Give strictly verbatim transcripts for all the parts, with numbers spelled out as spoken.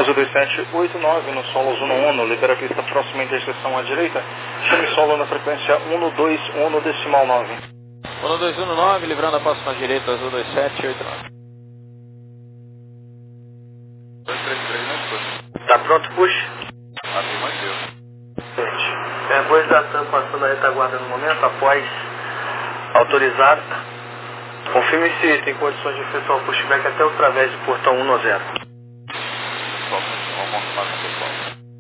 Azul dois sete oito nove no solo Azul um, libera a pista próxima interseção à direita, chame solo na frequência um dois um decimal nove. um dois um nove, livrando a próxima direita, Azul dois sete oito nove. dois três três na escuta. Tá pronto, push? Afirmativo. É, voz da TAM passando a retaguarda no momento, após autorizado. Confirme se tem condições de efetuar o pushback até o través do portão um no zero. Vamos confirmar com o pessoal.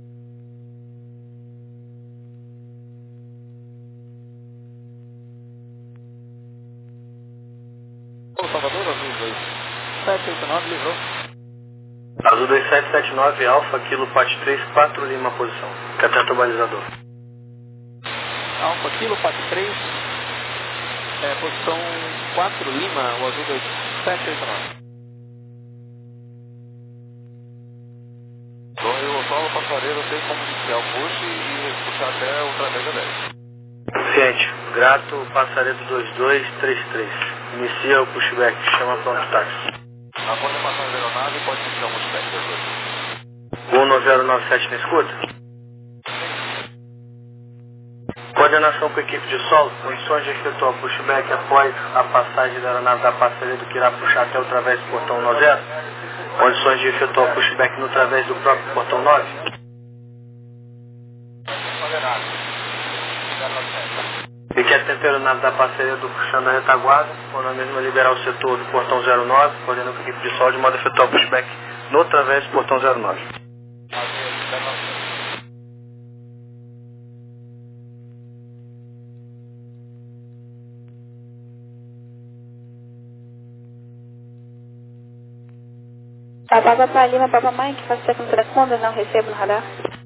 Ô Salvador, Azul dois sete oito nove, livrou. Azul dois sete sete nove, Alfa, Kilo Pat três, quatro Lima, posição. Cateta balizador. Alfa, Kilo Pat três, é, posição quatro Lima, o Azul dois sete oito nove. Então eu solo passareiro, tem como iniciar o push e puxar até o través da dez. Ciente. Grato, passaredo dois dois três três. Inicia o pushback, chama pronto táxi. A coordenação da aeronave pode iniciar o pushback dois dois. um nove zero nove sete na escuta. Coordenação com a equipe de solo, condições de efetuar o pushback após a passagem da aeronave da passaredo que irá puxar até o través do portão um zero. Condições de efetuar o pushback no través do próprio portão nove. E quer atender a aeronave da passaredo puxando a retaguarda, ou na mesma liberar o setor do portão zero nove, coordenando com a equipe de solo de modo a efetuar o pushback no través do portão zero nove. Papa para Lima, Papa Mike, faço check no transponder, não recebo no radar.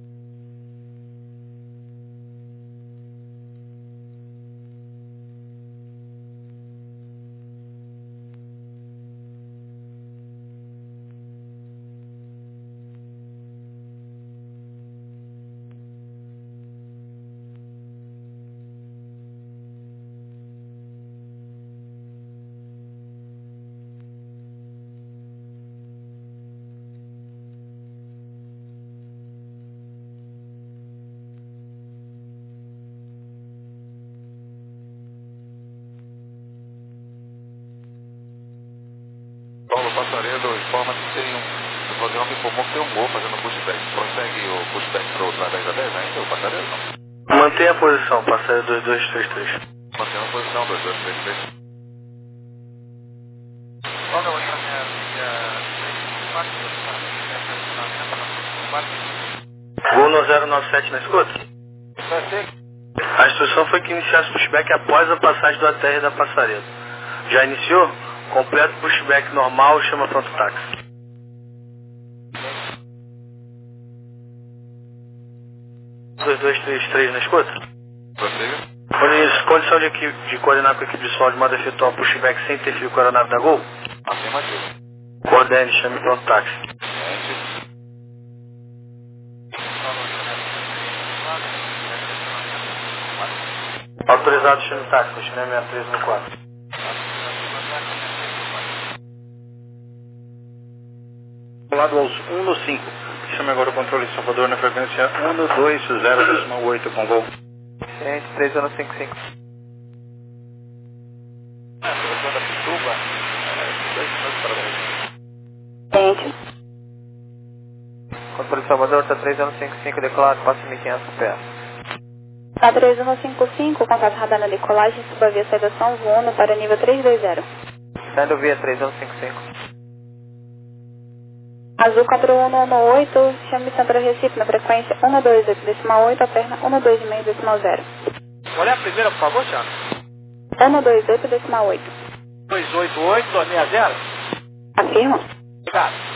Paulo Passaredo informa que tem um. O programa me informou que tem um gol fazendo pushback. Prossegue o pushback para o través da dez ainda, o Passaredo? Não. Mantenha a posição, passaredo dois dois três três. Mantendo a posição, dois dois três três. Olha, outra Gol no zero nove sete na escuta. A instrução foi que iniciasse o pushback após a passagem do A T R da passaredo. Já iniciou? Completo pushback normal, chama pronto táxi. dois dois três três na escuta? Prossiga. Condição de, equipe, de coordenar com a equipe de solo de modo a efetuar o pushback sem interferir com a aeronave da Gol? Afirmativo. Coordene, chame pronto táxi. Autorizado, chame táxi, continue sessenta e três no quatro. Lado aos um no cinco. Chame agora o controle de Salvador na frequência um dois zero decimal oito com gol. Ciente, três anos cinco cinco. Ciente. Controle de Salvador, está três anos cinco cinco, declaro, passe mil e quinhentos pés. Tá três um cinco cinco, contato radar na decolagem, suba via saídação voando para nível três dois zero. Saindo via três anos cinco cinco. Azul quatro um um oito, chame Centro Recife na frequência um dois oito decimal oito, alterna um dois cinco decimal zero. Qual é a primeira, por favor, Thiago? um dois oito decimal oito. dois oito oito, dois seis zero. Afirma. Obrigado.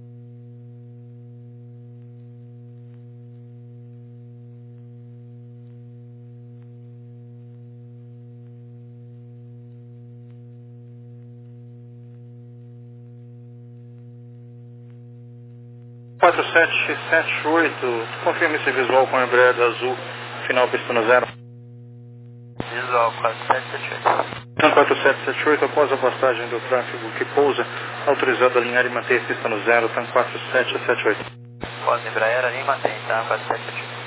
quatro sete sete oito, confirme esse visual com a Embraer azul, final pista no zero. Visual quatro sete sete oito. TAM quatro sete sete oito, após a passagem do tráfego que pousa, autorizado a alinhar e manter a pista no zero, TAM quatro sete sete oito. Pode Embraer, ali mantém, tá? quatro sete sete oito.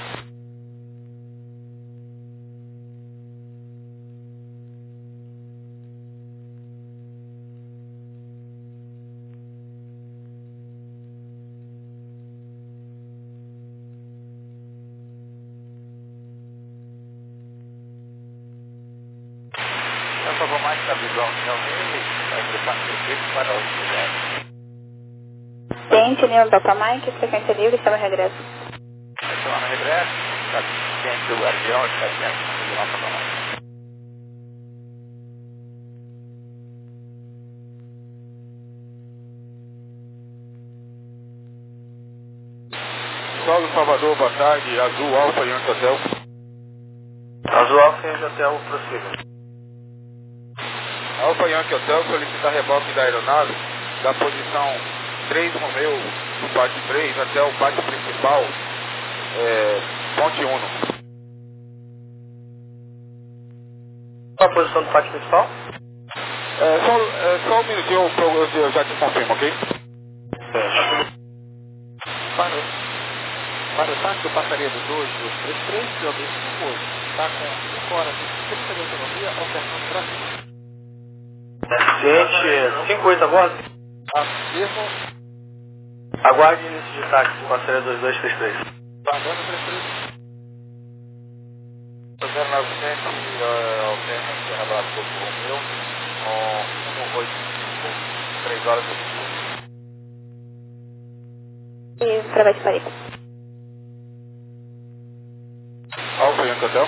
Por favor, mais da visão de nele, vai preparar o para o lugar. Ciente, Lima Papa Mike, frequência livre, chama regresso. Chama no regresso, está ciente do avião, está ciente do Lima Papa Mike. Solo Salvador, boa tarde, Azul Alfa Yankee Hotel. Azul Alfa Yankee Hotel, prossiga. Alfa Yankee Hotel solicita reboque da aeronave da posição três Romeu do pátio três até o pátio principal, é, ponte um. Qual a posição do pátio principal? É, só, é, só um minutinho, eu, eu, eu já te confirmo, ok? Para, para o táxi do passaredo dois dois três três, que é o destino hoje, está com cinco horas e trinta de autonomia, alternando Brasil. Ciente, cinco oito a bordo. Afirmo, Aguarde início de táxi, passageiro dois dois três três. pagando três três. zero nove sete, alterna Serra Brava do Romeu, um oito cinco, três horas e E para baixo Paris. Alfa Yankee Hotel.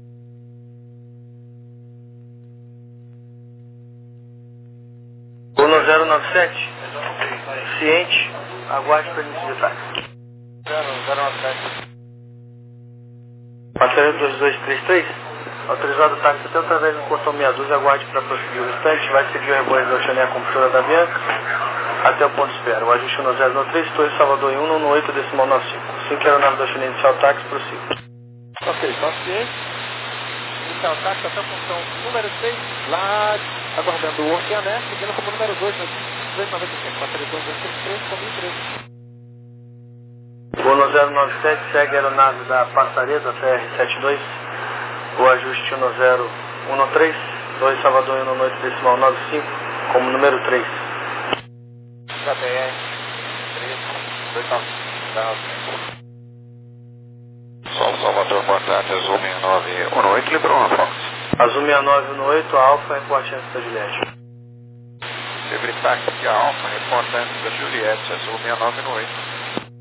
Uno zero nove sete. Ciente, aguarde para início de táxi. zero nove sete. Passageiro dois dois três três. Autorizado o táxi até através do portão meia dúzia, aguarde para prosseguir o restante. Vai seguir o rebanho da Oceania Compulsora da Bianca até o ponto de espera. O ajuste um zero um três, Torre Salvador em um oito decimal nove cinco. Assim que a aeronave da Oceania iniciar o táxi, prossiga. Ok, só ciente. Iniciar o táxi até a função número seis, lá aguardando o Oceané, seguindo como número dois, duzentos e noventa e cinco, passageiro dois dois três três, com mil e treze. Uno zero nove sete segue a aeronave da Passareda, T R setenta e dois. O ajuste um zero um três, Torre Salvador em um oito decimal nove cinco, como número três. K T R três dois nove. Sol Salvador, boa tarde, Azul sessenta e nove um oito, liberou uma Fox. Azul sessenta e nove um oito, Alfa, reporte antes da Juliette. Livre táxi, a Alfa, reporta antes da Juliette, Azul sessenta e nove um oito.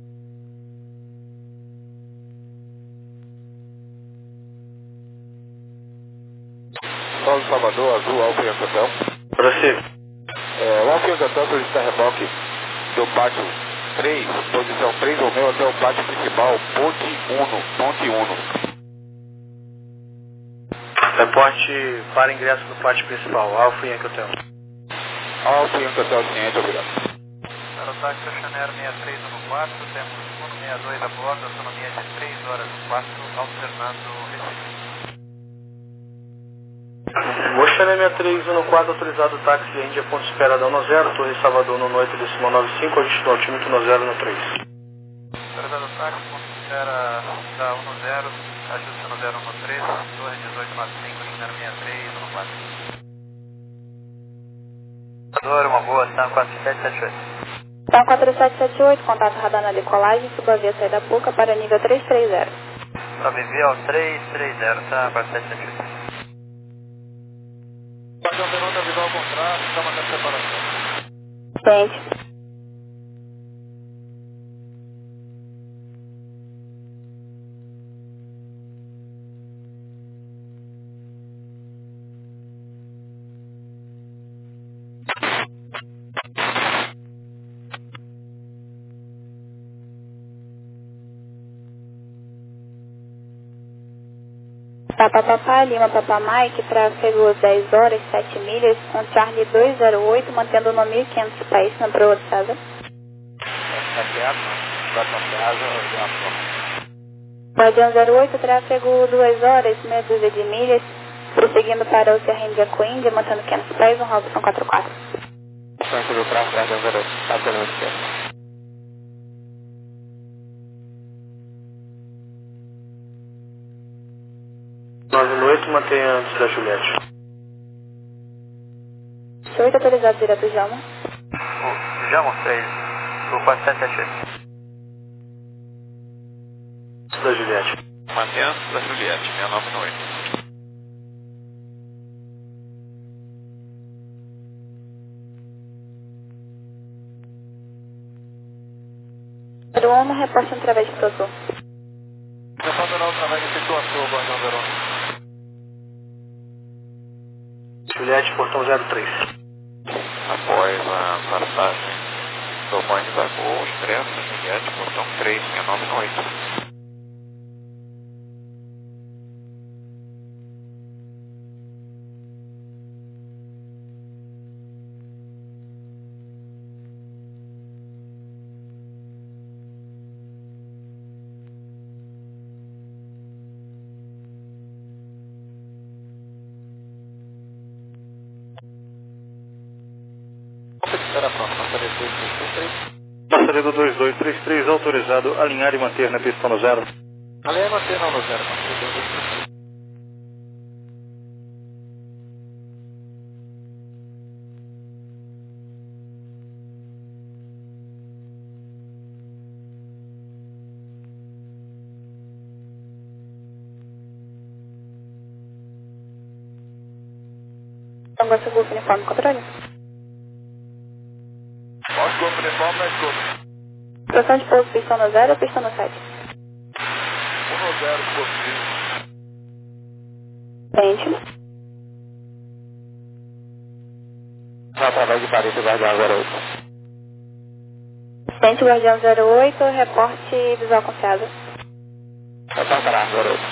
Sol Salvador, Azul, Alfa Yankee Hotel. Prossiga. É, o Alfa Yankee Hotel solicita reboque do pátio três, posição três Romeu até o pátio principal, ponte um, ponte um. Reporte para ingresso no pátio principal, Alfa Yankee Hotel. Alfa Yankee Hotel, ciente, obrigado. Aerotáxi Oceaner sessenta e três um quatro, temos um sessenta e dois a bordo, autonomia de três horas e quatro, alternando Recife. Oceaner sessenta e três um quatro, autorizado o táxi de Índia, ponto de espera da um zero, Torre Salvador no oito decimal nove cinco, ajuste do altímetro um zero um três. Autorizado o táxi, ponto de espera da um zero, ajuste um zero um três, Torre dezoito nove cinco, linha sessenta e três um quatro. Uma boa, ação quatro sete sete oito. Então quatro sete sete oito, contato radar na decolagem, suba via saída Puca para nível três três zero. Sobrevia três três zero, tá? quatro sete sete oito. Padrão Verona, visão ao contrário, está mandando separação. Ciente. Papa Papá, Lima Papa Mike, tráfego dez horas, sete milhas, com Charlie dois zero oito, mantendo no mil e quinhentos pés na proa de César. Guardião zero oito, tráfego duas horas, meia dúzia de milhas, prosseguindo para o Serra Índia com Índia, mantendo quinhentos pés, um Robson quatro quatro. Tranquilo, tráfego Guardião zero oito, está pelo oito, mantenha antes da Juliette. oito autorizado direto Jama. Jama seis, o quatro sete sete. Da Juliette. Mantenha antes da Juliette, seis nove oito. zero um, reporte através de Totô. Reporte através de Totô, Guardião zero um. Juliette, portão zero três. Após a passagem do banho da Gol, Expresso, Juliette, portão três, seis nove oito. Espera pronto, passaria dois dois três três. Passaria do dois dois três três, autorizado alinhar e manter na pista no zero. Alinhar e manter não no zero, passaria dois dois três três. Tango Sul, uniforme controle. Pode go uniforme na escuta. Posição de pouso, pistão no zero ou pistão no sete? um no zero, possível. Frente. Através de parede, Guardião zero oito. Frente, Guardião zero oito, reporte visual confiável. Atrás, zero oito.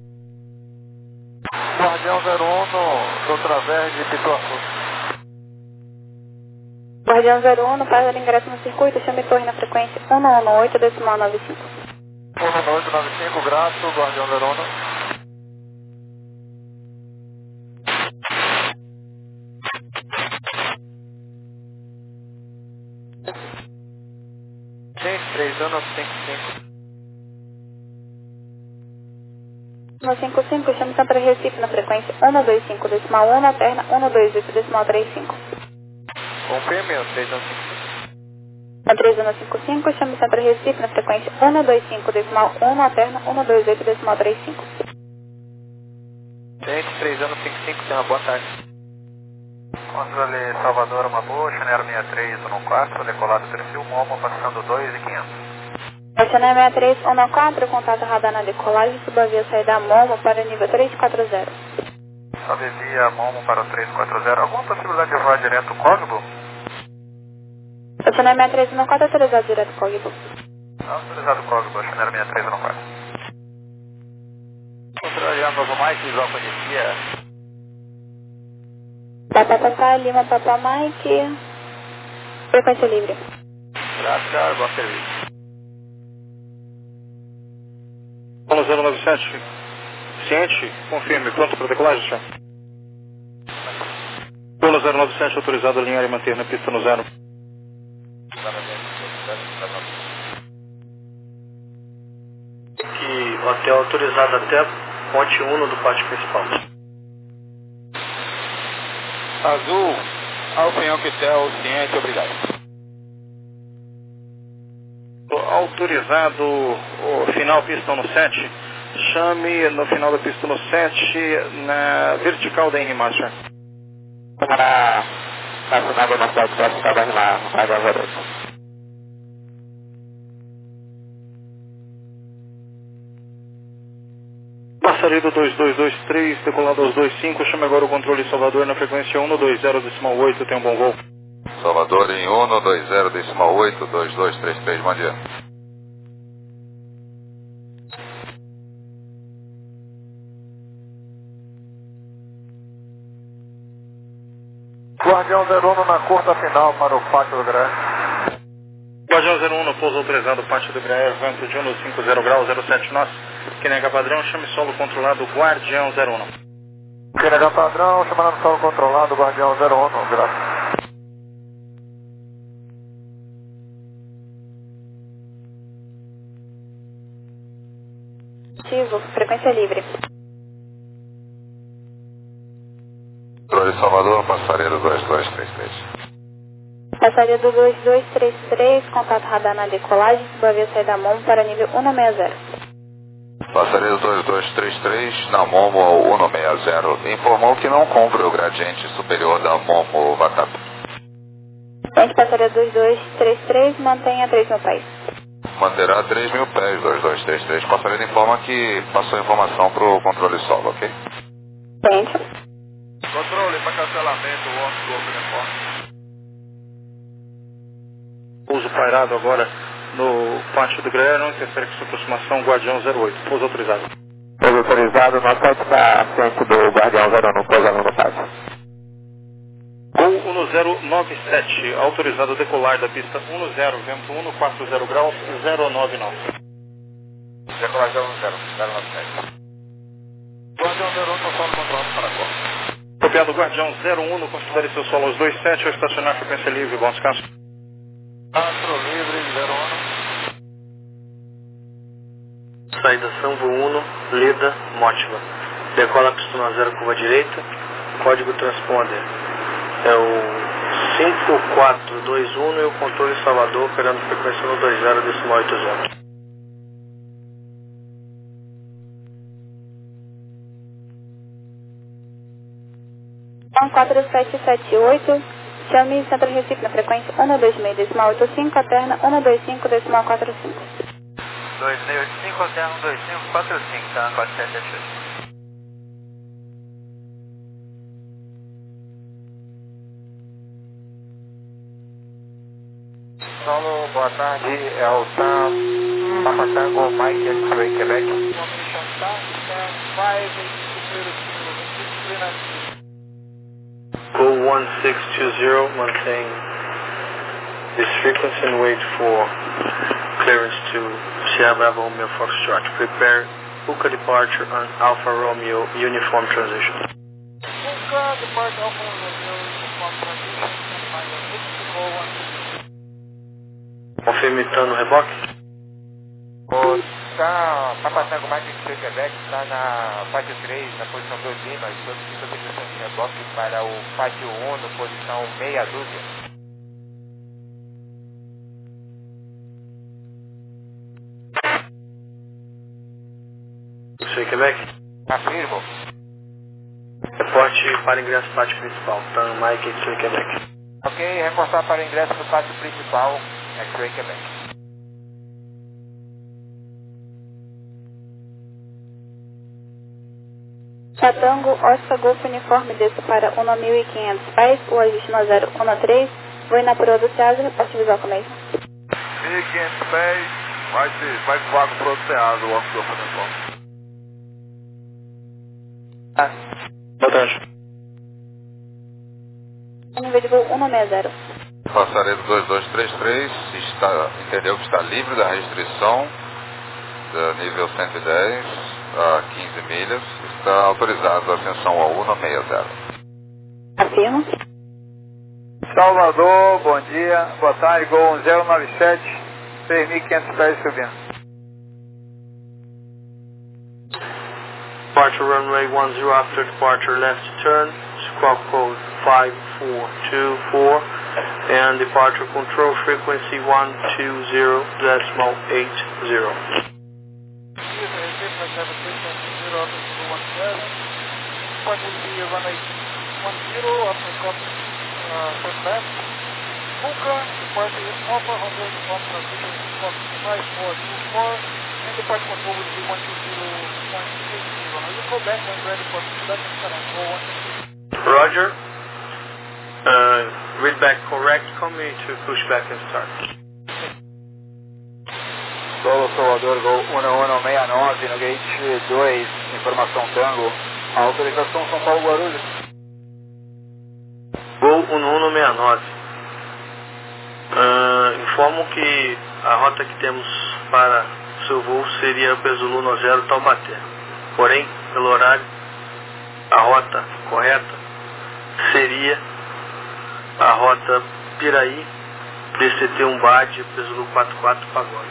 Guardião zero um, no através de Pituaçu. Guardião zero um, no faz ingresso no circuito, chame torre na frequência um um oito, decimal nove cinco. um um oito nove cinco, grato, Guardião zero um. Gente, três anos, cinco cinco. um cinco cinco, chame Santa Recife na frequência um dois cinco, decimal um, na terna um dois oito, decimal três cinco. Confirme, o três anos, cinco cinco. Na três um cinco cinco, chame Santa Recife na frequência um dois cinco, decimal um, na terna um dois oito, decimal três cinco. Gente, três anos, cinco cinco, tenha uma boa tarde. Controle Salvador, uma boa, Chanel sessenta e três, um quatro, decolado perfil, Momo, passando dois e quinhentos. Chanel sessenta e três, um quatro, contato radar na decolagem, subavia saída Momo para o nível três quatro zero. Sobe via Momo para o três quatro zero. Alguma possibilidade de voar direto Cogbo? Chanel sessenta e três, um quatro, autorizado direto Cogbo. Não, autorizado Cogbo, Chanel sessenta e três, um quatro. Controle Novo Mike, visual conhecia. Papa Papa, Lima Papa Mike, frequência livre. Graças, bom serviço. Paulo zero nove sete, ciente, confirme, pronto para decolagem, senhor. Paulo zero nove sete, autorizado alinhar e manter na pista no zero. Que o hotel autorizado até ponte um do pátio principal. Azul, Alpenhão Quitel, ciente, obrigado. Autorizado o final pistão no sete. Chame no final da pista no sete, na vertical da Henry Master. Para a final da nossa cidade, para ficar mais lá, no Rádio Alvarez. Passaria do dois dois dois três, decolado aos dois cinco, chame agora o controle Salvador na frequência um dois zero, decimal oito, tem um bom voo. Salvador em um dois zero, decimal oito, dois dois três três, bom dia. Guardião zero um na curta final para o pátio do Grande. Guardião zero um no pouso autorizado, pátio do Graer, vento de um cinco zero grau, zero sete nós. Q N H padrão, chame solo controlado, Guardião zero um. Q N H padrão, chamando solo controlado, Guardião zero um, graças. Ativo, frequência livre. Salvador, passaredo dois dois três três. Passaredo dois dois três três, contato radar na decolagem, subavia saída Momo para nível um nove zero. Passaredo dois dois três três, na Momo um nove zero, informou que não cumpre o gradiente superior da Momo Vatap. Frente passaredo dois dois três três, mantenha três mil pés. Manterá três mil pés, dois dois três três. Passaredo informa que passou a informação para o controle solo, ok? Frente. Controle para cancelamento, o off Golf Uniforme. Pouso pairado agora no pátio do Greer, não interfere com sua aproximação, Guardião zero oito. Pouso autorizado. Pouso autorizado, nosso site está à frente do Guardião zero um, pousando no pátio. Gol um zero nove sete, autorizado decolar da pista um zero, vento um quatro zero graus, zero nove nove. Decolagem um zero, zero nove sete. Guardião zero um, controle controle para a costa. Copiado Guardião zero um, considere seu solo aos dois sete, ao estacionar frequência livre, bom descanso. Astro livre, zero um. Saída Samvo um, Leda, Mótiva. Decola pista um zero, curva direita. Código transponder é o cinco quatro dois um e o controle Salvador operando frequência no dois zero, decimal oito zero. um quatro sete sete oito, chame Centro Recife na frequência um dois seis decimal oito cinco, alterna um dois cinco decimal quatro cinco. dois seis oito cinco, alterna um dois cinco quatro cinco, tá? quatro sete sete oito. Solo, boa tarde, é o Sam, Papa Tango, Mike, X-Ray, Quebec. Go one six two zero, maintain this frequency and wait for clearance to Sierra Bravo Romeo Foxtrot. Prepare Puka departure on Alpha Romeo uniform transition. Puka departure Alpha Romeo uniform transition. Confirme no reboque. O Sam, Papa Tango, Mike, X-Ray, Quebec, está na faixa três, na posição dois Lima, e solicita a direção de reboque para o pátio um, na posição meia dúzia. X-Ray, Quebec. Afirmo. Reporte para ingresso pátio principal. Tan Mike, X-Ray, Quebec. Ok, reportar para ingresso no pátio principal, X-Ray, Quebec. Chatango, Oscar Golf Uniforme, desça para um mil e quinhentos pés, o ajuste no zero um três, vou inapurar do César, reporte visual com mesmo. mil e quinhentos pés, vai, ser, vai voar com o produto errado, o off Golf Uniforme. Ah. Boa tarde. Nível de voo um nove zero. Passaredo dois dois três três, está, entendeu que está livre da restrição do nível cento e dez a quinze milhas, está autorizado a ascensão ao um nove zero. Afirmo. Salvador, bom dia, boa tarde, Gol zero nove sete, três mil e quinhentos pés subindo. Departure runway one zero after departure left turn, squawk code five four two four, and departure control frequency one two zero decimal eight zero. Puka, departure Alpha Romeo uniform transition, squawk five four two four, and departure control will be one two zero point eight zero. Now you go back when ready for pushback and start on go one two zero. Roger. Uh, read back correct, come to pushback and start. Solo Salvador, Gol um um seis nove, no gate dois, informação Tango, autorização São Paulo Guarulhos. Gol um um seis nove. Uh, informo que a rota que temos para seu voo seria Pesulu zero Taubaté. Porém, pelo horário, a rota correta seria a rota Piraí, D C T um B A D, Pesulu quarenta e quatro Pagode.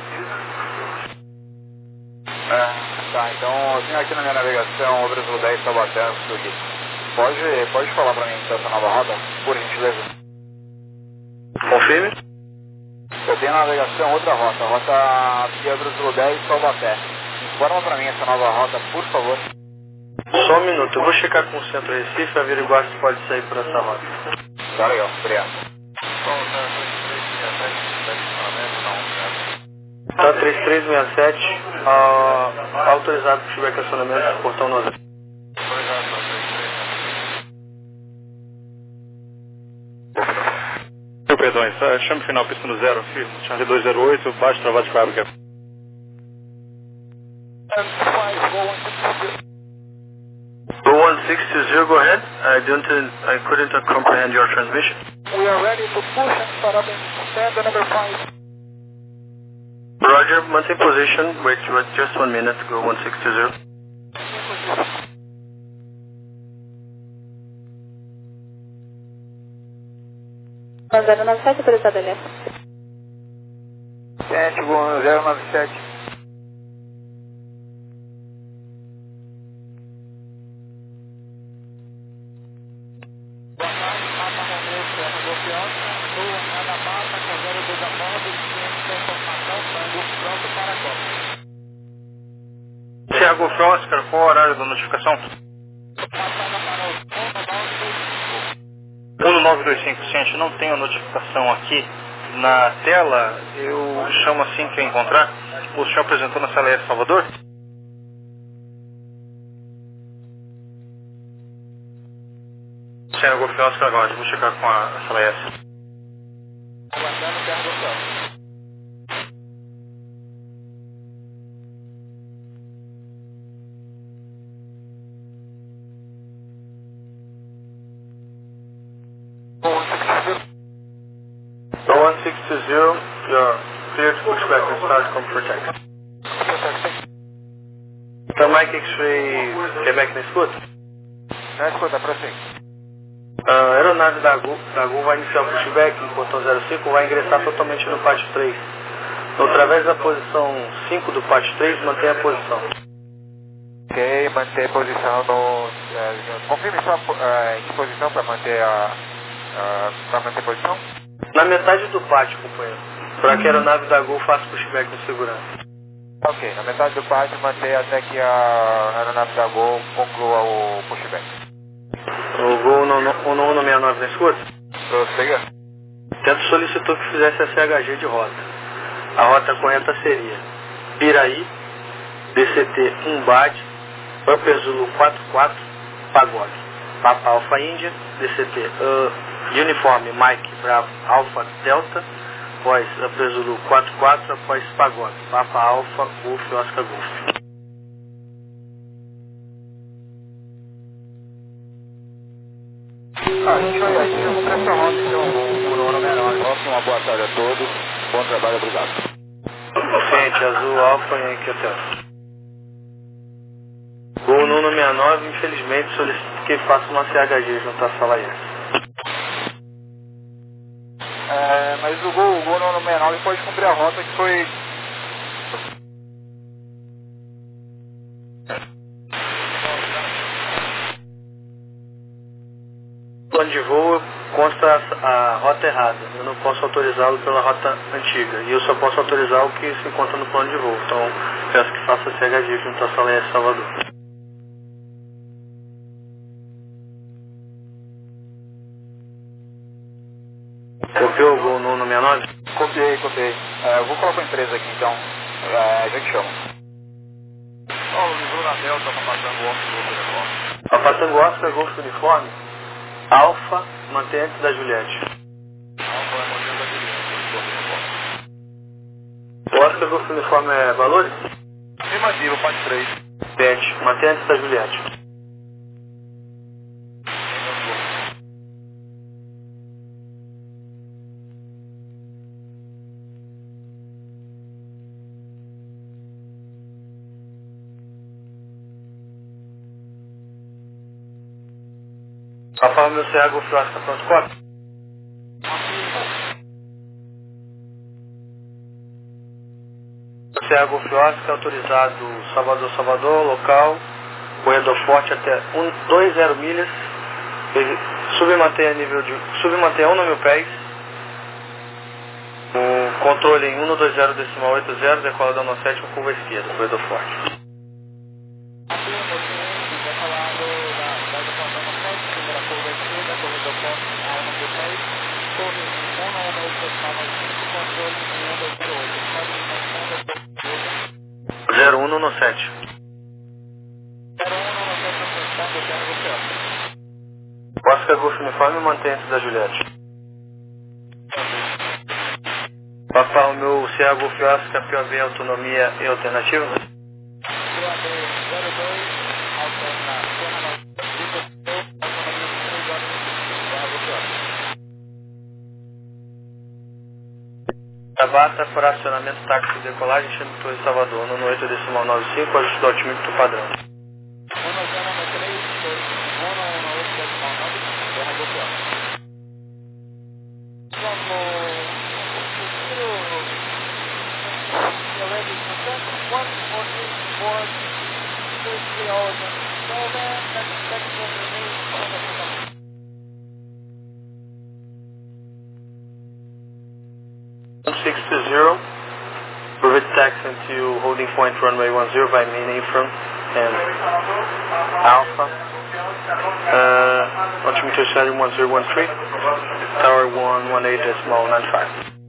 É, tá, então eu tenho aqui na minha navegação o Pesulu dez Taubaté, Sul. Pode, pode falar pra mim então essa nova rota, por gentileza? Confirme. Eu tenho na navegação outra rota, a rota Pedro Zulu dez, Taubaté. Informa pra mim essa nova rota, por favor. Só um minuto, eu vou checar com o Centro Recife e averiguar se pode sair por essa rota. Tá legal, obrigado. Tá três três seis sete, uh, autorizado para tiver estacionamento do portão nove. Perdões, uh, chame final pista no zero, Charlie dois zero oito, baixo travado de fábrica. Go one six two zero, go ahead. I don't, I couldn't comprehend your transmission. We are ready to push and start up in stand number five. Roger, maintain position. Wait, wait just one minute. Go one six two zero. zero nove sete, autorizado L S. sete, zero nove sete. Thiago Oscar, qual o horário da notificação? um nove dois cinco, gente, não tenho notificação aqui na tela, eu chamo assim que eu encontrar. O senhor apresentou na sala S Salvador? Thiago Oscar agora, vou checar com a, a sala S. Aguardando Terra do Céu. one six two zero, you're clear to push back and start come protect. Então, Mike X-Ray, Quebec na escuta? Na escuta, prossiga. A aeronave da Gol, da Gol vai iniciar o pushback no portão zero cinco, vai ingressar totalmente no pátio três. Então, através da posição cinco do pátio três, mantém a posição. Ok, manter a posição no... Uh, confirme só uh, em que posição para manter a... Uh, para manter a posição? Na metade do pátio, companheiro. Para que a aeronave da Gol faça pushback com segurança. Ok, na metade do pátio manter até que a aeronave da Gol conclua o pushback. O Gol um um sessenta e nove na escuta? Prossiga. Tento solicitou que fizesse a C H G de rota. A rota correta seria Piraí, D C T um B A D, Upper Zulu quatro quatro, Pagode. Papa Alpha Índia, D C T uh, Uniforme Mike Bravo Alpha Delta, após Upper Zulu quatro quatro, após Pagode. Papa Alpha Golf Oscar Golf. Ah, a gente vai, a gente vai cumprir essa rota, então, por hora menor. Uma boa tarde a todos, bom trabalho, obrigado. Frente Azul Alpha Yankee Hotel. Gol um um sessenta e nove, infelizmente solicito que faça uma C H G junto à sala S. É, mas o Gol, o Gol no sessenta e nove pode cumprir a rota que foi... Plano de voo consta a, a rota errada. Eu não posso autorizá-lo pela rota antiga. E eu só posso autorizar o que se encontra no plano de voo. Então, peço que faça C H G junto à sala S Salvador. Copiou o Gol no sessenta e nove? Copiei, copiei. É, eu vou colocar a empresa aqui então. É, já te chamo. Paulo, ligou na Delta, tá passando o Oscar Golf Uniforme. A Patango Oscar Golf Uniforme, Alfa, mantém antes da Juliette. Alfa é modelo da Juliette, Golf Uniforme. O Oscar Golf Uniforme é valores? Afirmativo, parte três. sete, mantém antes da Juliette. Rafael, meu C H Golf Oscar, pronto, quatro. C H Golf Oscar, autorizado Salvador, Salvador, local, corredor forte até dois zero milhas, Submantenha nível de... Submantenha um mil pés. O controle em cento e vinte decimal oitenta, decola da nove sete, curva esquerda, corredor forte. zero um no sete. Oscar Golf Uniforme mantenha-se da Juliette. Papá, o meu Sierra Golf Oscar P O V autonomia e alternativa? Tabata, fracionamento táxi de decolagem, chame Torre Salvador, no oito decimal noventa e cinco, ajuste do altímetro padrão. one six two zero, private taxi into holding point runway one zero by main apron and Alpha. Uh, altimeter setting one zero one three, tower one one eight decimal nine five.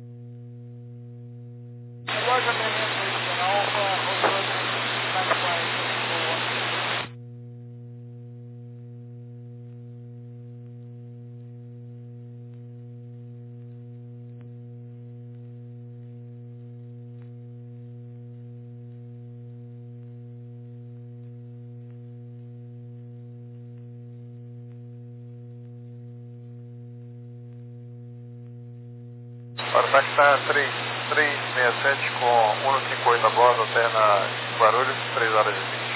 Para o está três três seis sete com cento e cinquenta e oito a bordo até na Guarulhos, três horas e vinte.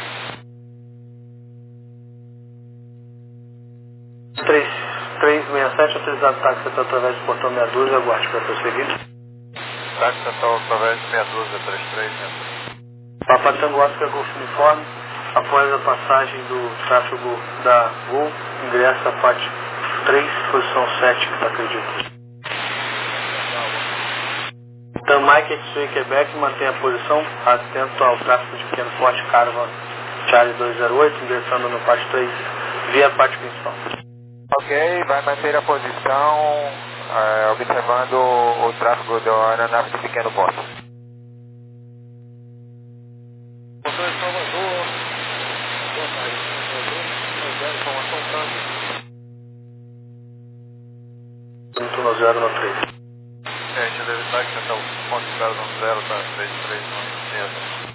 três três seis sete, autorizado táxi central através do portão sessenta e dois, aguarde para prosseguir. Táxi central através de sessenta e dois, trinta e três, sessenta e três. Papa Tango Oscar Golf Uniforme, após a passagem do tráfego da Gol, ingressa a parte três, posição sete, acredito. Tamaique, Exui, Quebec, mantém a posição, atento ao tráfego de pequeno porte Caravan Charlie dois zero oito, ingressando no parte três, via parte principal. Ok, vai manter a posição, é, observando o, o tráfego da aeronave de pequeno porte. Motor de Salvador, boa tarde, informação câmbio. Muito no zero no três. É, a gente deve estar aqui, então, ponto de zero no zero, tá, três três, no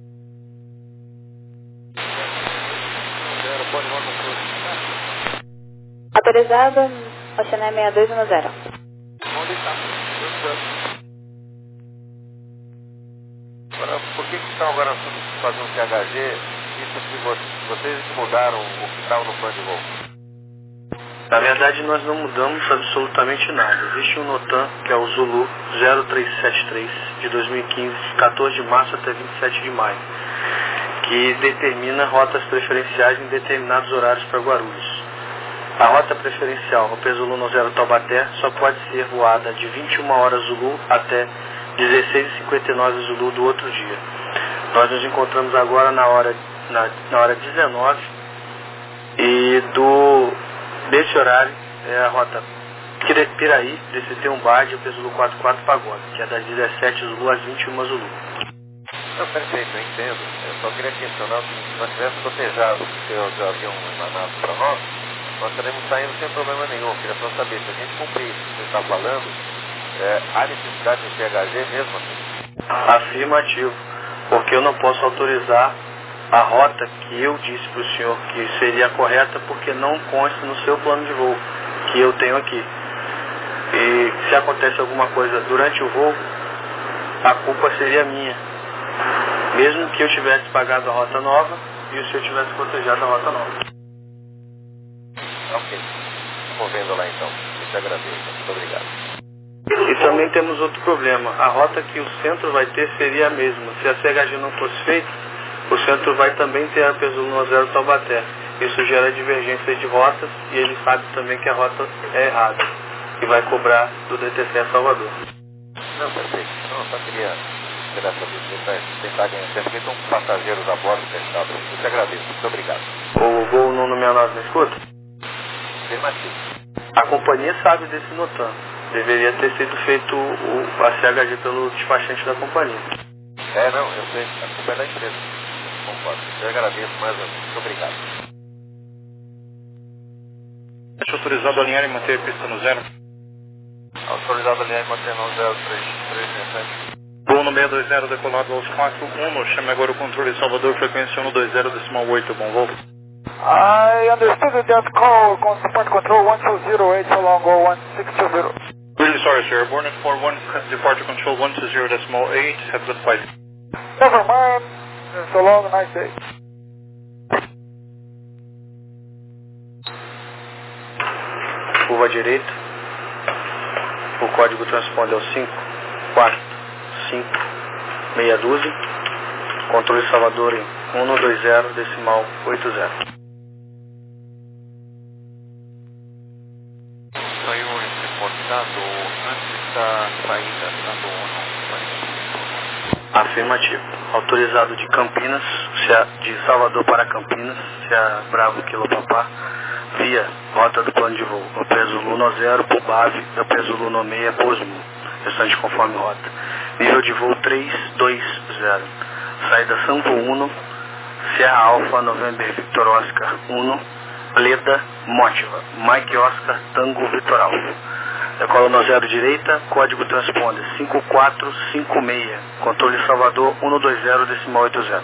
Zero, pode ir com tudo. Autorizado, Oceané sessenta e dois no zero. Onde está? Agora, por que que estão agora fazendo C H G? Isso que vo- vocês mudaram o que estava no plano de voo? Na verdade, nós não mudamos absolutamente nada. Existe um NOTAM, que é o Zulu zero três sete três, de dois mil e quinze, de quatorze de março até vinte e sete de maio, que determina rotas preferenciais em determinados horários para Guarulhos. A rota preferencial, o Zulu no zero Taubaté, só pode ser voada de vinte e uma horas Zulu até dezesseis e cinquenta e nove Zulu do outro dia. Nós nos encontramos agora na hora, na, na hora dezenove e do, desse horário é a rota Piraí, D C T um Bard e o Zulu quarenta e quatro Pagoda, que é das dezessete Zulu às vinte e uma Zulu. Não, perfeito, eu entendo. Eu só queria questionar que se nós tivéssemos cotejado o seu avião emanado para nós, nós estaremos saindo sem problema nenhum. Eu queria só saber, se a gente cumprir isso que você está falando, é, há necessidade de C H G mesmo assim? Afirmativo, porque eu não posso autorizar a rota que eu disse para o senhor que seria correta, porque não consta no seu plano de voo, que eu tenho aqui. E se acontece alguma coisa durante o voo, a culpa seria minha. Mesmo que eu tivesse pagado a rota nova e o senhor tivesse cotejado a rota nova. Ok. Vamos vendo lá então. Eu te agradeço. Muito obrigado. E também temos outro problema. A rota que o centro vai ter seria a mesma. Se a C H G não fosse feita, o centro vai também ter a Zulu no zero Taubaté. Isso gera divergência de rotas e ele sabe também que a rota é errada e vai cobrar do D T C a Salvador. Não, perfeito. Não, só queria tirar essa dúvida para tentar ganhar tempo, porque estão passageiros a bordo fechados. Eu te agradeço. Muito obrigado. O Gol Nuno sessenta e nove na escuta? Afirmativo. A companhia sabe desse NOTAM. Deveria ter sido feito o, a C H G pelo despachante da companhia. É, não, eu sei. A culpa é da empresa. Concordo. Eu agradeço, mas muito obrigado. Deixa autorizado a alinhar e manter a pista no zero. Autorizado a alinhar e manter no zero três três sete. Gol no seiscentos e vinte decolado aos quatro um, chame agora o controle Salvador, frequência cento e vinte, decimal oito, bom voo. I understood you just call support control one two zero eight, so long, go one six two zero. Really sorry, sir. Born at four one, departure control one two zero decimal eight, have good flight. Never mind, so long, nice day. Curva direita. O código transponder é o cinco quatro cinco meia dúzia. Controle Salvador em cento e vinte, decimal oitenta. Saiu reportado antes da saída do uno. Afirmativo. Autorizado de Campinas, de Salvador para Campinas, C A Bravo Kilo Papá, via rota do plano de voo. Eu peso Luno zero, por base, eu peso Luno seis, Posmo, restante conforme rota. Nível de voo três dois zero. Saída Santo Uno, Serra Alfa, November Victor Oscar um, Leda Motiva, Mike Oscar Tango Victor Alfa. Decola no zero direita, código transponder cinco quatro cinco seis, controle Salvador cento e vinte, decimal oitenta.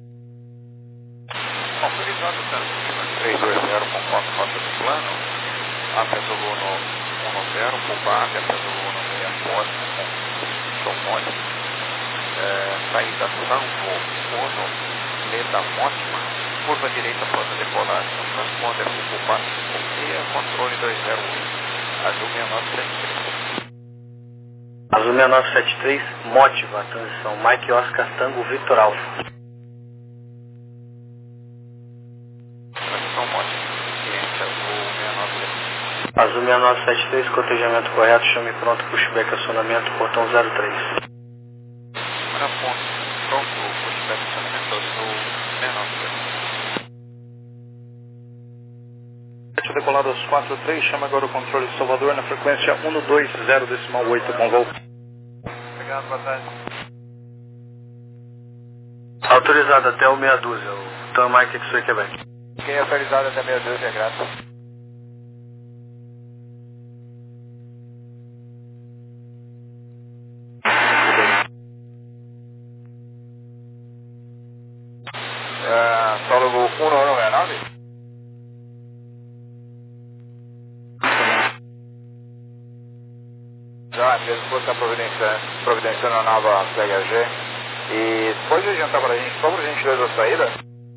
Autorizado tanto três dois zero com quatro rota do plano, apesou no um zero, por base, apesou no seis Posmo, com Tomone. É, saída Sanvo Uno, Leda Mótima, curva direita após a decolagem, transponder cinco quatro cinco seis, controle dois zero oito, Azul seis nove sete três. Azul seis nove sete três, Mótiva, a transição, Mike Oscar Tango Victor Alfa. Transição Mótima, cliente Azul seis nove sete três. Azul seis nove sete três, cotejamento correto, chame pronto, pushback acionamento, portão zero três. Para ponto, pronto, pushback acionamento Azul seis nove sete três. Decolado aos quatro três, chama agora o controle Salvador na frequência cento e vinte, decimal oito, bom voo. Obrigado, boa tarde. Autorizado até o meia dúzia, o Tam Mike de Sui Quebec. Quem é autorizado até meia dúzia, graças. Uh, solo um nove nove? Já, mesmo que você está providenciando, providenciando a nova C H G. E pode adiantar para a gente, só para a gente ver a saída?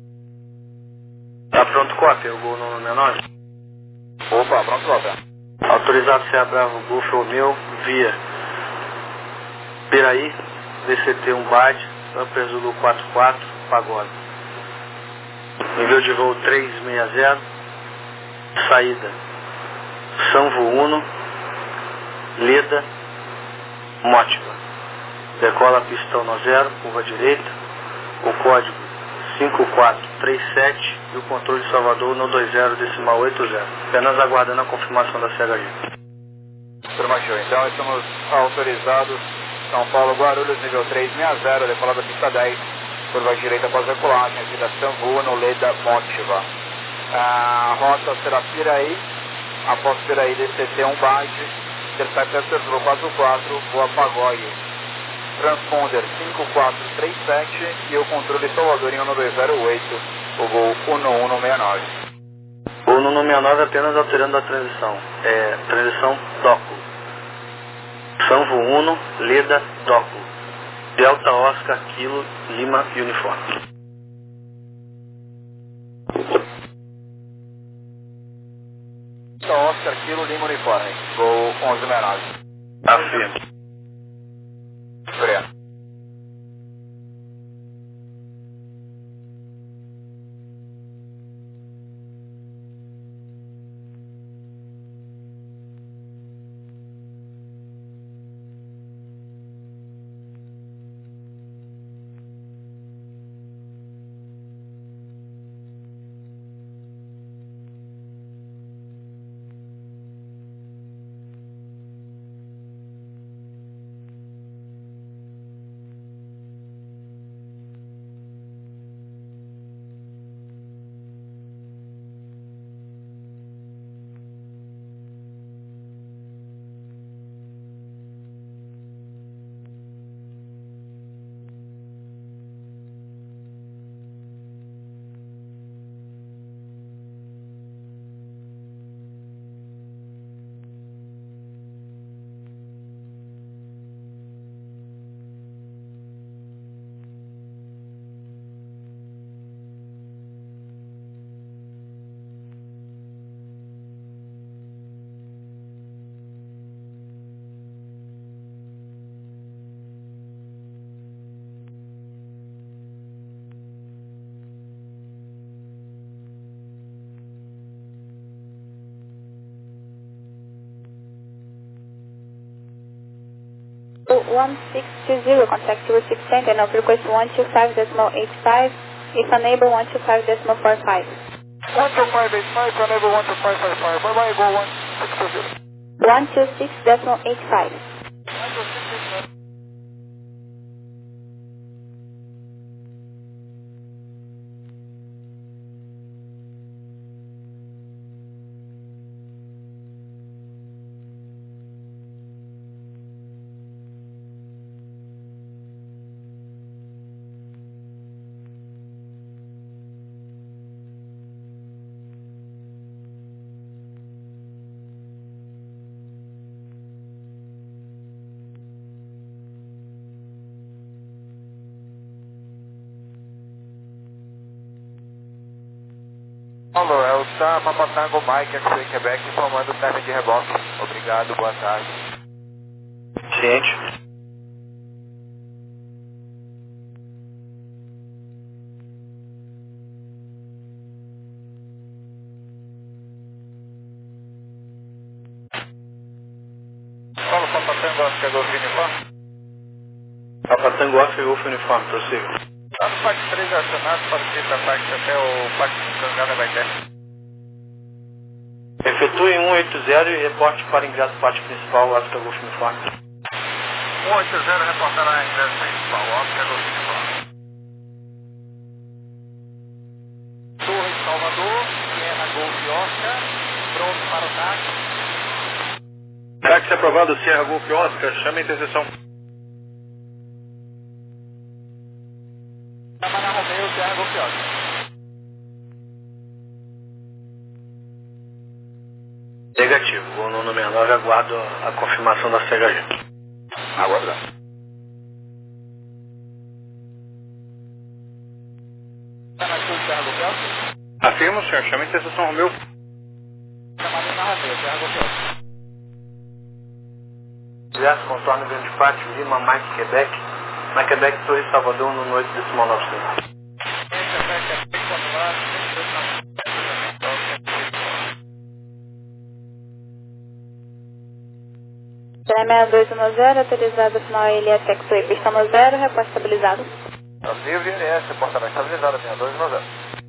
Tá pronto, cópia, o Gol no sessenta e nove? Opa, pronto, cópia. Autorizado C A Bravo Golf Romeo, via Piraí, D C T um B A D, Upper Zulu quatro quatro, Pagoda. Nível de voo três seis zero, saída Sanvo Uno, Leda Mótiva. Decola pistão no zero, curva direita, o código cinco quatro três sete e o controle de Salvador no vinte, decimal oitenta. Apenas aguardando a confirmação da C H G. Afirmativo, então estamos autorizados São Paulo Guarulhos, nível três seis zero, decolada pista dez, curva direita após decolagem, aqui da Sanvo no Leda Mótiva. A rota será Piraí, após Piraí D C T um B A D, Interceptor Zulu quatro quatro, voa Pagoie. Transponder cinco quatro três sete e o controle Salvador em cento e vinte, o Gol um um seis nove. O no sessenta e nove apenas alterando a transição. É transição Doco. Sanvo Uno, Leda, Doco. Delta Oscar, Kilo, Lima, Uniforme. Delta Oscar, Kilo, Lima, Uniforme. Gol onze sessenta e nove. Afirmo. Obrigado. one six two zero, contact to receive Sentinel, request one two five decimal eight five, if unable one two five decimal four five. one two five eight five, unable one two five five five, bye bye, go one six two zero. one two six decimal eight five. one two six eight five. Alô, é o Sam Papa Tango Mike, X-Ray Quebec, informando o término de reboque. Obrigado, boa tarde. Ciente. Fala, Papa Tango, Oscar Golf Uniforme. Papa Tango Oscar Golf Uniforme, prossiga. Está no P A C três acionado para o sexta táxi até o P A C Cangana Baité. Efetue um oito zero e reporte para ingresso pátio principal, Oscar Golf Uniforme. um oito zero, reportará ingresso principal, Oscar Golf Uniforme. Torre de Salvador, Sierra Golf Oscar, pronto para o táxi. Táxi aprovado, Sierra Golf Oscar, chame a interseção. Tamara Romeo, Sierra Golf Oscar. Negativo, o número sessenta e nove, aguardo a confirmação da C H G. Aguardando. Tamara Sul, Sierra Golf Oscar. Afirmo, senhor, chame a interseção Romeu. Tamara Romeo, Sierra Golf Oscar. Diverso contorno vinte e quatro, Lima, Mike, Quebec. Na Quebec, Torre de Salvador, no noite decimal nove cinco. seis dois um zero, autorizado final L S X-Ray, pista no zero, reporte estabilizado. Brasil, V N S, reportamento estabilizado, seis dois um zero.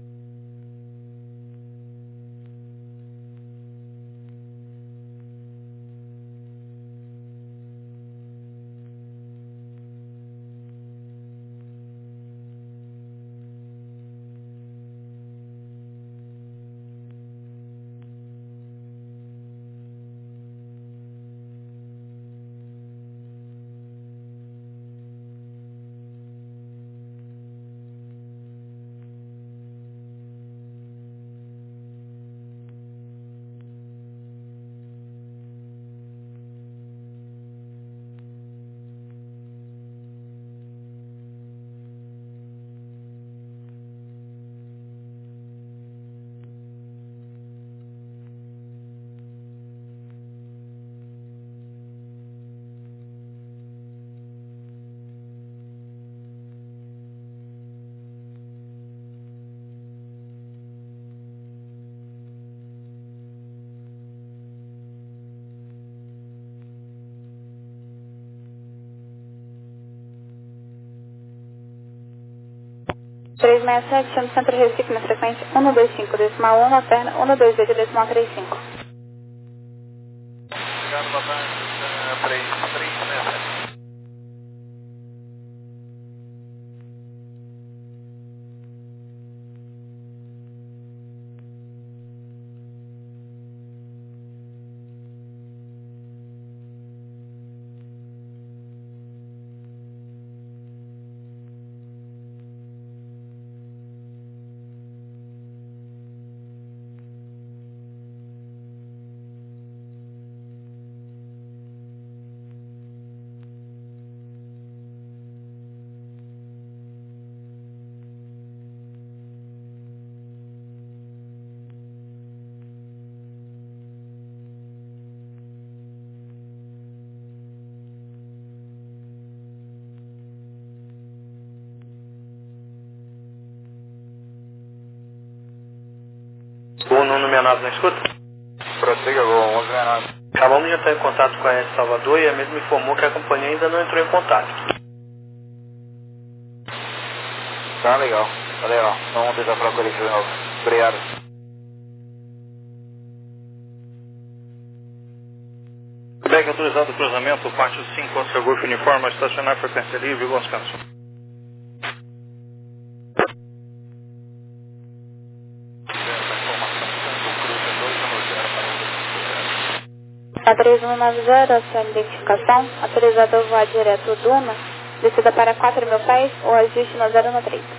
três seis sete, chama Centro Recife na frequência um dois cinco decimal um, na perna um dois oito decimal trinta e cinco. Obrigado, boa tarde. três três seis sete. O Nuno sessenta e nove na escuta? Prossiga, vou onze sessenta e nove. A Londres já está em contato com a S Salvador e a mesma informou que a companhia ainda não entrou em contato. Tá legal, tá legal. Vamos tentar falar com ele de novo. Obrigado. Quebec autorizado o cruzamento, pátio cinco, Oscar Golf Uniforme, estacionar frequência livre, Los Campos. A três um nove zero, a sua identificação, autorizado a voar direto Duna, descida para quatro mil pés ou ajuste no zero um três.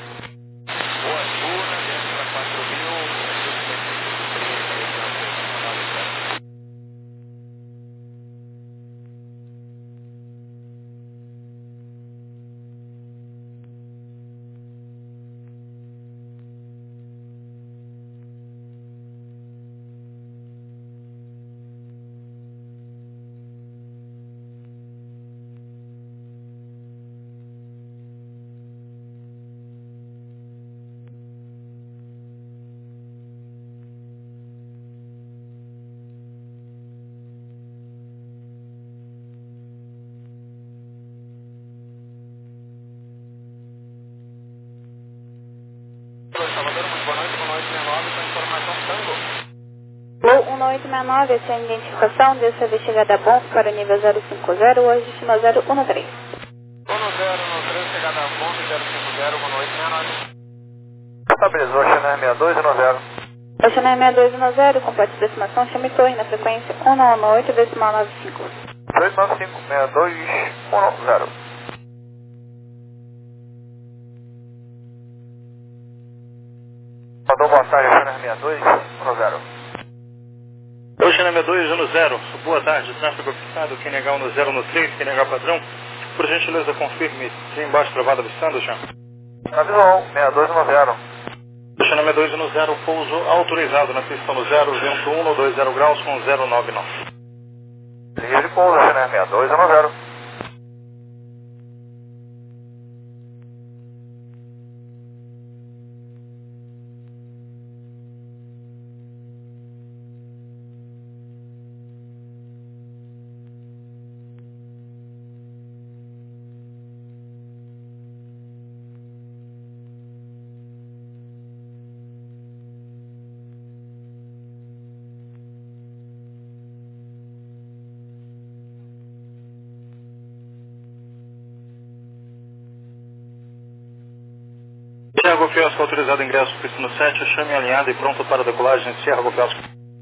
Blue um nove oito seis nove, essa é a identificação, desça a chegada bom para o nível zero cinco zero, hoje destino zero um três. um zero um três, chegada bom, zero cinco zero, um oito seis nove. Estabilizou, Channel sessenta e dois um zero. Channel sessenta e dois um zero, completa de estimação, chame torre na frequência um nove oito decimal nove cinco. dois nove cinco, sessenta e dois um zero. Mandou passagem, Channel sessenta e dois um zero. Hoje na M dois um zero, boa tarde, tráfego fixado, quem negar um zero no três, quem negar padrão, por gentileza confirme, tem embaixo travado avistando já. Aviso um, sessenta e dois um zero. Hoje na M dois um zero, pouso autorizado na pista no zero, vento um no dois zero graus com zero nove nove. Livre pouso, Channel sessenta e dois um zero. Sierra Golfiosco autorizado ingresso pista no sete, chame alinhado e pronto para decolagem, Sierra Golfiosco.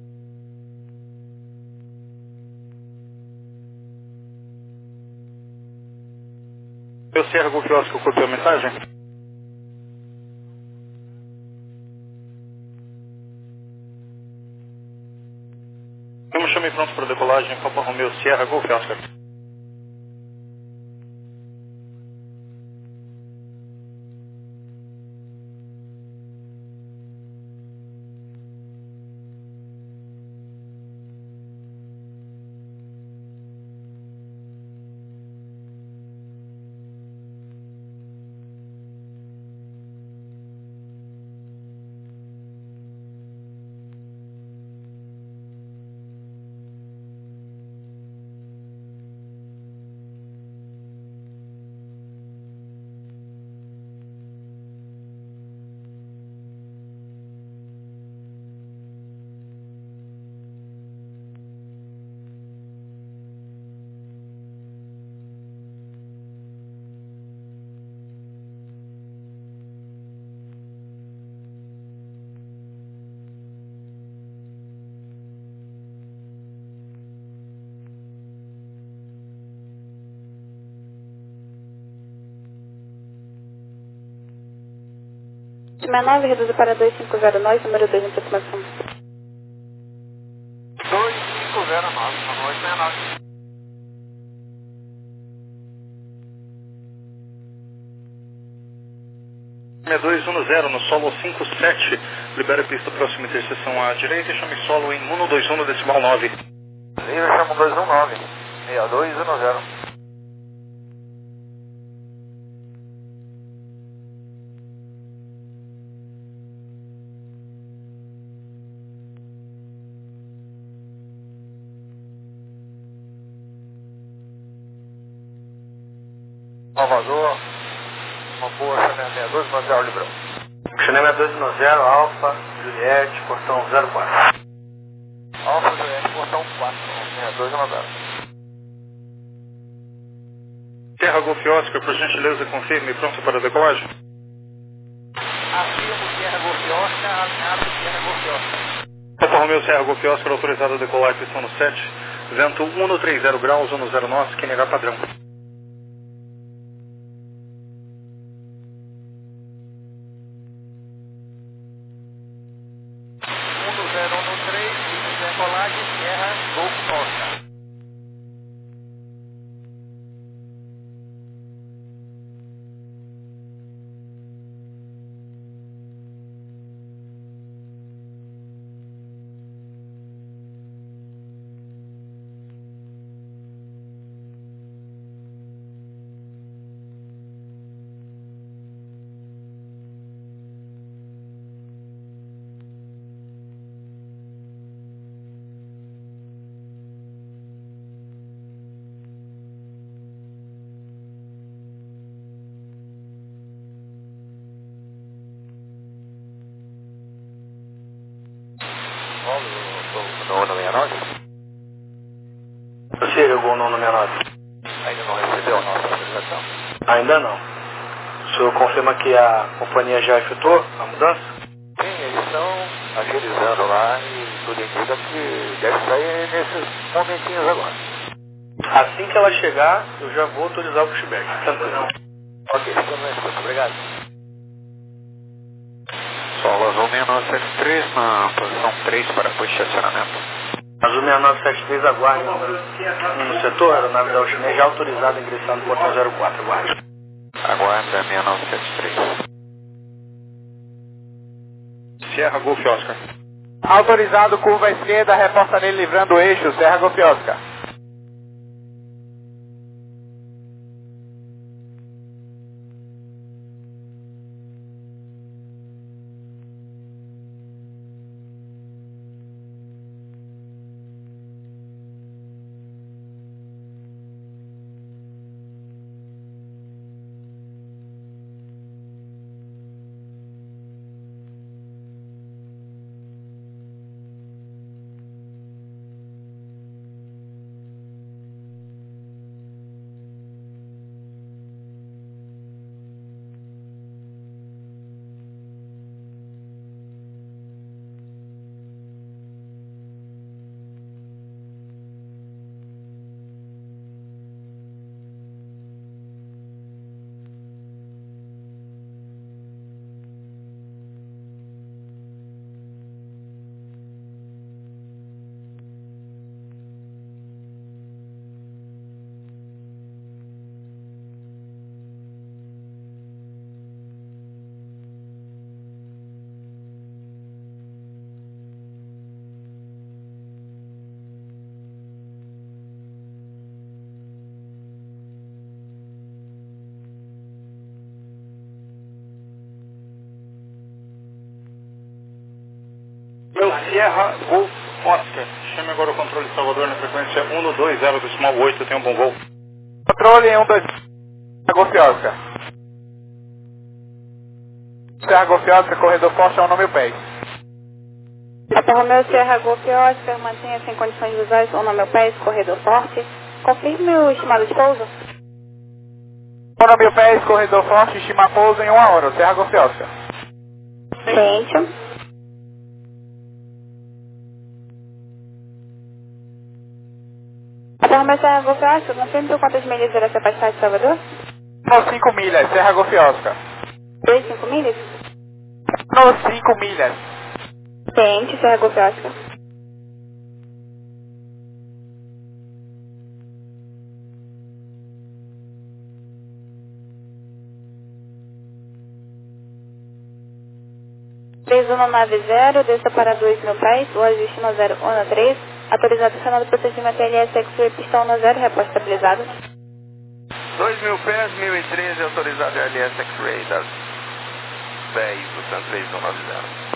Eu Sierra Golfiosco, copiou a mensagem? Eu me chamei pronto para decolagem, Papa Romeo, Sierra Golfiosco. sessenta e nove, reduzido para dois cinco zero nove, número dois em aproximação. dois cinco zero nove, um oito seis nove. M dois um zero no solo cinco sete, libera pista próxima interseção à direita e chame solo em um dois um decimal nove. Livre, chama dois um nove, sessenta e dois um zero. Salvador, uma boa Chanel sessenta e dois, nove zero Librão. Chanel sessenta e dois noventa, Alfa, Juliette, portão zero quatro. Alfa, Juliette, portão quatro, sessenta e dois noventa. Sierra Golf Oscar, por gentileza, confirme, pronto para a decolagem. Afirmo Sierra Golf Oscar, alinhado Sierra Golf Oscar. Alfa Romeo Sierra Golf Oscar, autorizado a decolar, pistão no sete, vento cento e trinta graus, cento e nove, Q N H padrão. No sessenta e nove? Você ligou no sessenta e nove? Ainda não recebeu a nossa autorização? Ainda não. O senhor confirma que a companhia já efetuou a mudança? Sim, eles estão agilizando lá e tudo indica que deve sair nesses momentinhos agora. Assim que ela chegar, eu já vou autorizar o pushback. Tranquilo. Ok, muito obrigado. Solo Azul seis nove sete três na posição três para apoio de estacionamento. Azul seis nove sete três, aguarde no setor, a aeronave da Chinês já autorizada a ingressar no portão zero quatro, aguarde. Aguarda seis nove sete três. Sierra Golf Oscar. Autorizado, curva à esquerda, reporta nele livrando o eixo, Serra Golf Oscar. Meu Sierra Golf Oscar, chame agora o controle de Salvador na frequência cento e vinte do Small oito, tenha um bom voo. Controle cento e vinte, Golf Oscar. Serra Golf Oscar, corredor forte a um mil pés. Alfa Romeo Sierra Golf Oscar, mantenha-se em condições visuais um mil pés, corredor forte. Confirme o estimado de pouso. um mil pés, corredor forte, estima pouso em uma hora, Serra Golf Oscar. Frente. Alfa Romeo Sierra Golf Oscar, confirme por quantas milhas irá se afastar de Salvador? Nos cinco milhas, Serra Golf Oscar. Dois, cinco milhas? Nos cinco milhas. Frente, Sierra Golf Oscar. três um nove zero, desça para dois mil pés, o ajuste no zero um três, autorizado final do procedimento L S X pistão no zero, reposto estabilizado. dois mil pés, mil e treze, autorizado L S X-Ray das dez do San três um nove zero.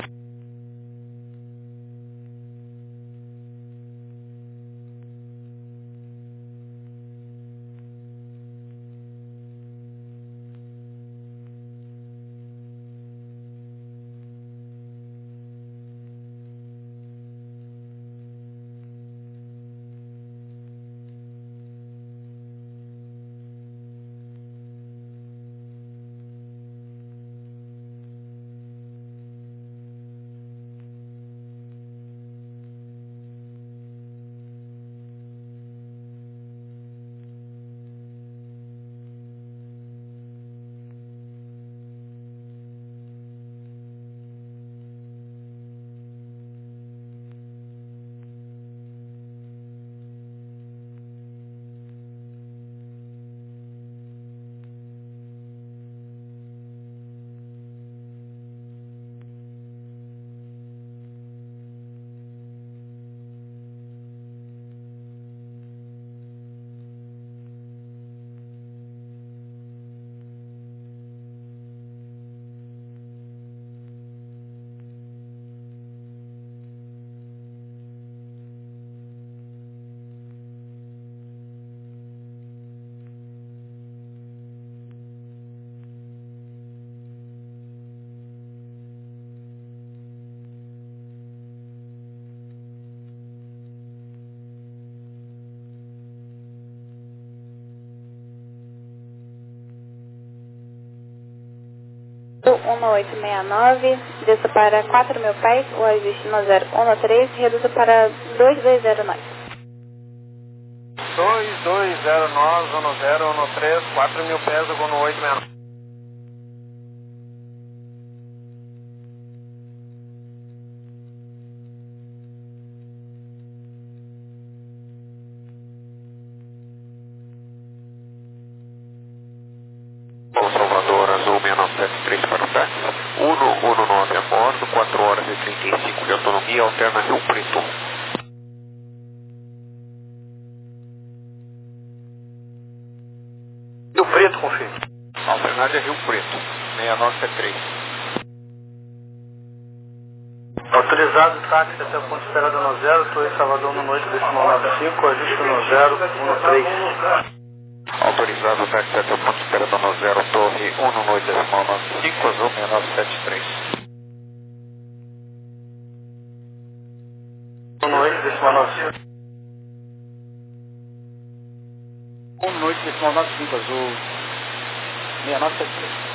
um oito seis nove, desça para quatro mil pés, o ajuste no zero um três, reduza para dois dois zero nove. dois dois zero nove, um zero um três, quatro mil pés, eu vou no oito seis nove. Salvador, Azul seis nove sete três para o táxi, um um nove a bordo, quatro horas e trinta e cinco de autonomia, alterna Rio Preto. Rio Preto, confirme. Alternada é Rio Preto, seis nove sete três. Autorizado táxi até o ponto de espera no zero, estou em Salvador no noite decimal nove cinco, ajuste no zero um três. Autorizado táxi até o ponto de espera no zero, torre um oito decimal nove cinco, Azul seis nove sete três. um oito decimal nove cinco. um oito decimal nove cinco, Azul seis nove sete três.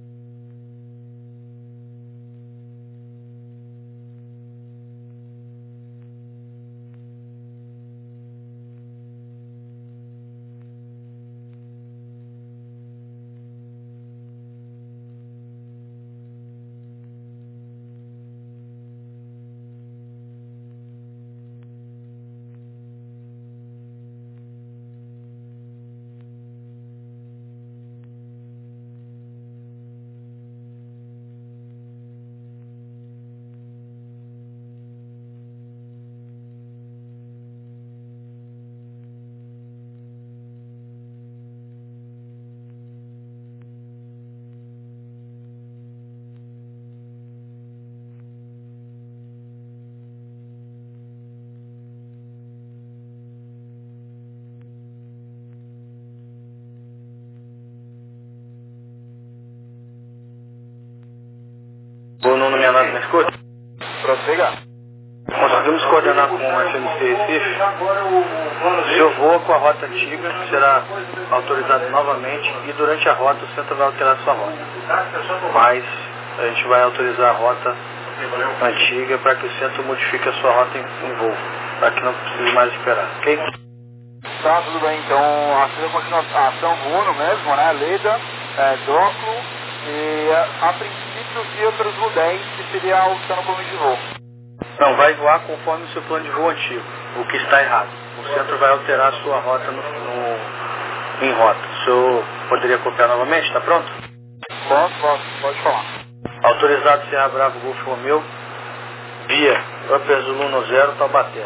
O Nuno seis nove me escuta? Prossiga. Conseguimos coordenar com o F M C Recife. Se eu vou com a rota antiga, será autorizado novamente e durante a rota o centro vai alterar sua rota. Mas a gente vai autorizar a rota antiga para que o centro modifique a sua rota em, em voo, para que não precise mais esperar, ok? Tá, tudo bem. Então, a sua continuação voando mesmo, né? Leda, é, Dóculo e a, a princípio via para os dez, que seria o que está no plano de voo. Não, vai voar conforme o seu plano de voo antigo, o que está errado. O centro vai alterar a sua rota no, no, em rota. O senhor poderia copiar novamente? Está pronto? Posso, posso, pode falar. Autorizado Serra Bravo Golf Romeu, via Upper Zulu no zero, Taubaté.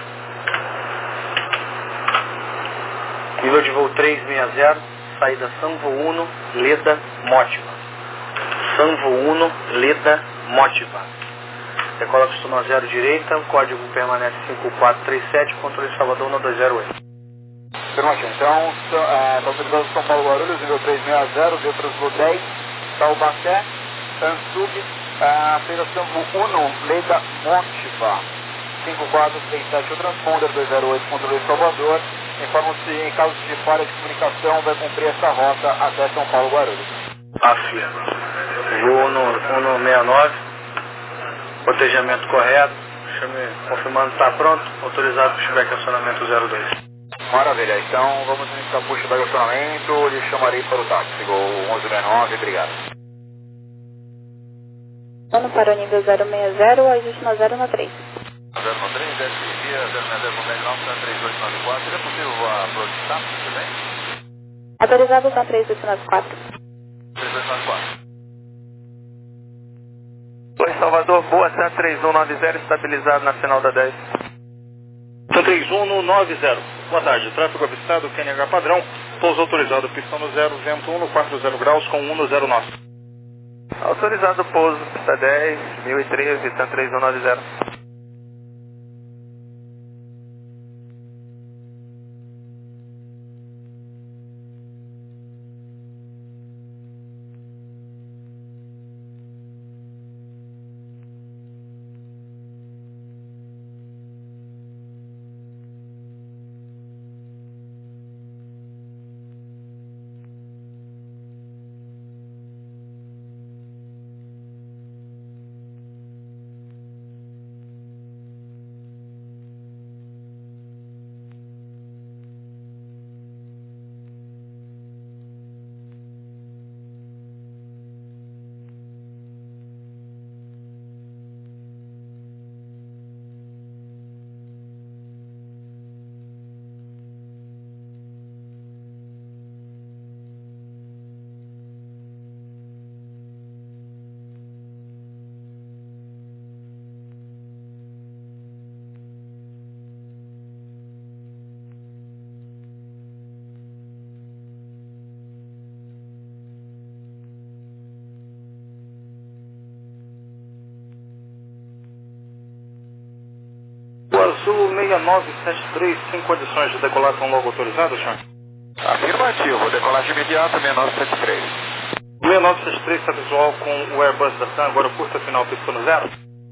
Nível de voo trezentos e sessenta, saída Sanvo Uno, Leda, Motiva. Sanvo Uno, Leda, Motiva. Decola costuma zero direita, o código permanece cinco quatro três sete, controle de Salvador no dois zero oito. Afirmativo. Então, está autorizado São Paulo Guarulhos, nível trezentos e sessenta, via para os dez, Taubaté, Ansub, a Federação Uno, Leda, Motiva. cinco quatro três sete, o transponder dois zero oito, controle de Salvador. Informa-se em caso de falha de comunicação, vai cumprir essa rota até São Paulo Guarulhos. Afirma. Voo no Uno sessenta e nove, protejamento correto, chame, confirmando que está pronto, autorizado para pushback acionamento zero dois. Maravilha, então vamos iniciar o pushback acionamento, lhe chamarei para o táxi, Gol onze sessenta e nove, obrigado. Ano para o nível zero seis zero, o ajuste no zero no três. zero um três, desce via zero seis zero com background para três oito nove quatro. Seria possível voar para o staff também? Autorizado para três oito nove quatro. três oito nove quatro. Oi, Salvador, boa, Santa três um nove zero, estabilizado na final da dez. Santa três um nove zero. Boa tarde, tráfego avistado, Q N H padrão, pouso autorizado, pistão no zero, vento um no quatro zero graus com um no zero nove. Autorizado pouso, pista dez, mil e treze, Santa três um nove zero. Sul seis nove sete três, sem condições de decolação logo autorizada, senhor? Afirmativo, decolagem imediata seis nove sete três. seis nove sete três está visual com o Airbus da TAM, agora curta final, piscou no zero.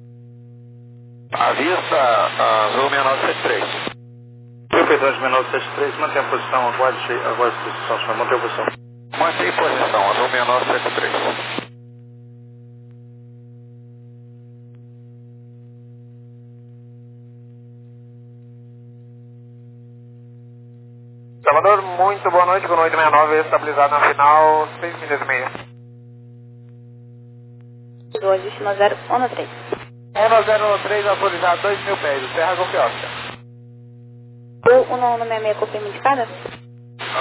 Avista azul seis nove sete três. Perfeito, seis nove sete três, mantém a posição, aguarde, aguarde a posição, senhor, mantém a posição. Mantém posição, azul seis nove sete três. Salvador, muito boa noite, com oito sessenta e nove estabilizado na final, seis milhas e meia. Do ajuste no zero um no três. um zero três autorizado dois mil pés, Serra Golf Oscar. O um no um no sessenta e seis, confirma indicada?